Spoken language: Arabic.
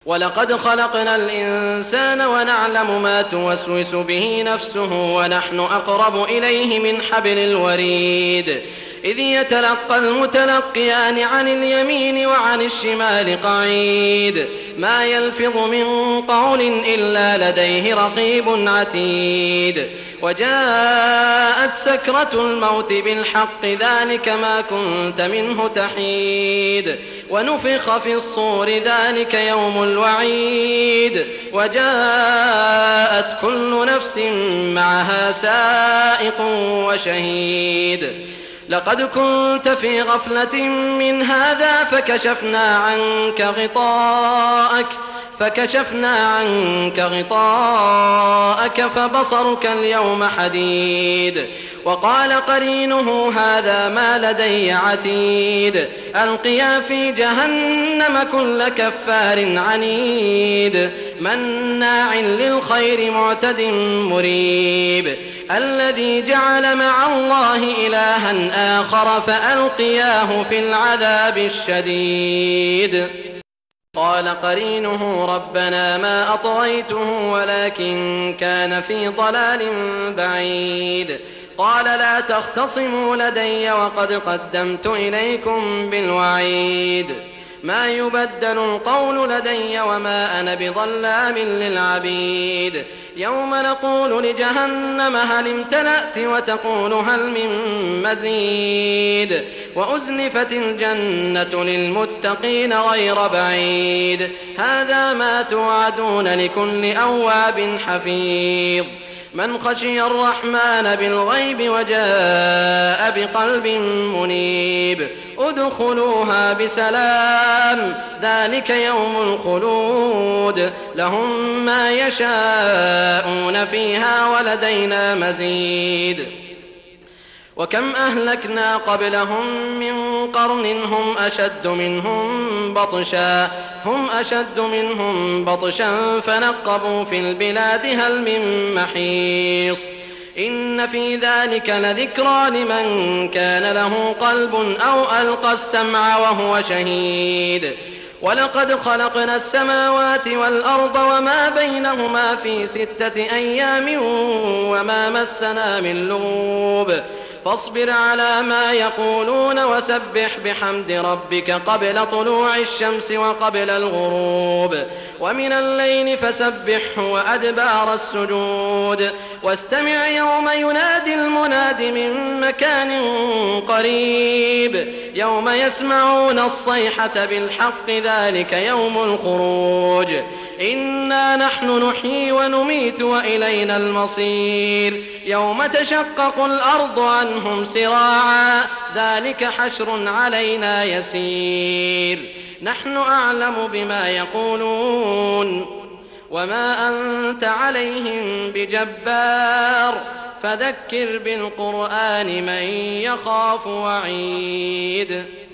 ولقد خلقنا الإنسان ونعلم ما توسوس به نفسه ونحن أقرب إليه من حبل الوريد إذ يتلقى المتلقيان عن اليمين وعن الشمال قعيد ما يلفظ من قول إلا لديه رقيب عتيد وجاءت سكرة الموت بالحق ذلك ما كنت منه تحيد ونفخ في الصور ذلك يوم الوعيد وجاءت كل نفس معها سائق وشهيد لقد كنت في غفلة من هذا فكشفنا عنك غطاءك فبصرك اليوم حديد وقال قرينه هذا ما لدي عتيد ألقيا في جهنم كل كفار عنيد مناع للخير معتد مريب الذي جعل مع الله إلها آخر فألقياه في العذاب الشديد قال قرينه ربنا ما أطغيته ولكن كان في ضلال بعيد قال لا تختصموا لدي وقد قدمت إليكم بالوعيد ما يبدل القول لدي وما أنا بظلام للعبيد يوم نقول لجهنم هل امتلأت وتقول هل من مزيد وأزلفت الجنة للمتقين غير بعيد هذا ما توعدون لكل أواب حفيظ من خشي الرحمن بالغيب وجاء بقلب منيب ادخلوها بسلام ذلك يوم الخلود لهم ما يشاءون فيها ولدينا مزيد وكم أهلكنا قبلهم من قرن هم أشد منهم بطشا فنقبوا في البلاد هل من محيص إن في ذلك لذكرى لمن كان له قلب أو ألقى السمع وهو شهيد ولقد خلقنا السماوات والأرض وما بينهما في 6 أيام وما مسنا من لغوب فاصبر على ما يقولون وسبح بحمد ربك قبل طلوع الشمس وقبل الغروب ومن الليل فسبحه وأدبار السجود واستمع يوم ينادي المناد من مكان قريب يوم يسمعون الصيحة بالحق ذلك يوم الخروج إنا نحن نحيي ونميت وإلينا المصير يوم تشقق الأرض عنهم سراعا ذلك حشر علينا يسير نحن أعلم بما يقولون وما أنت عليهم بجبار فذكر بالقرآن من يخاف وعيد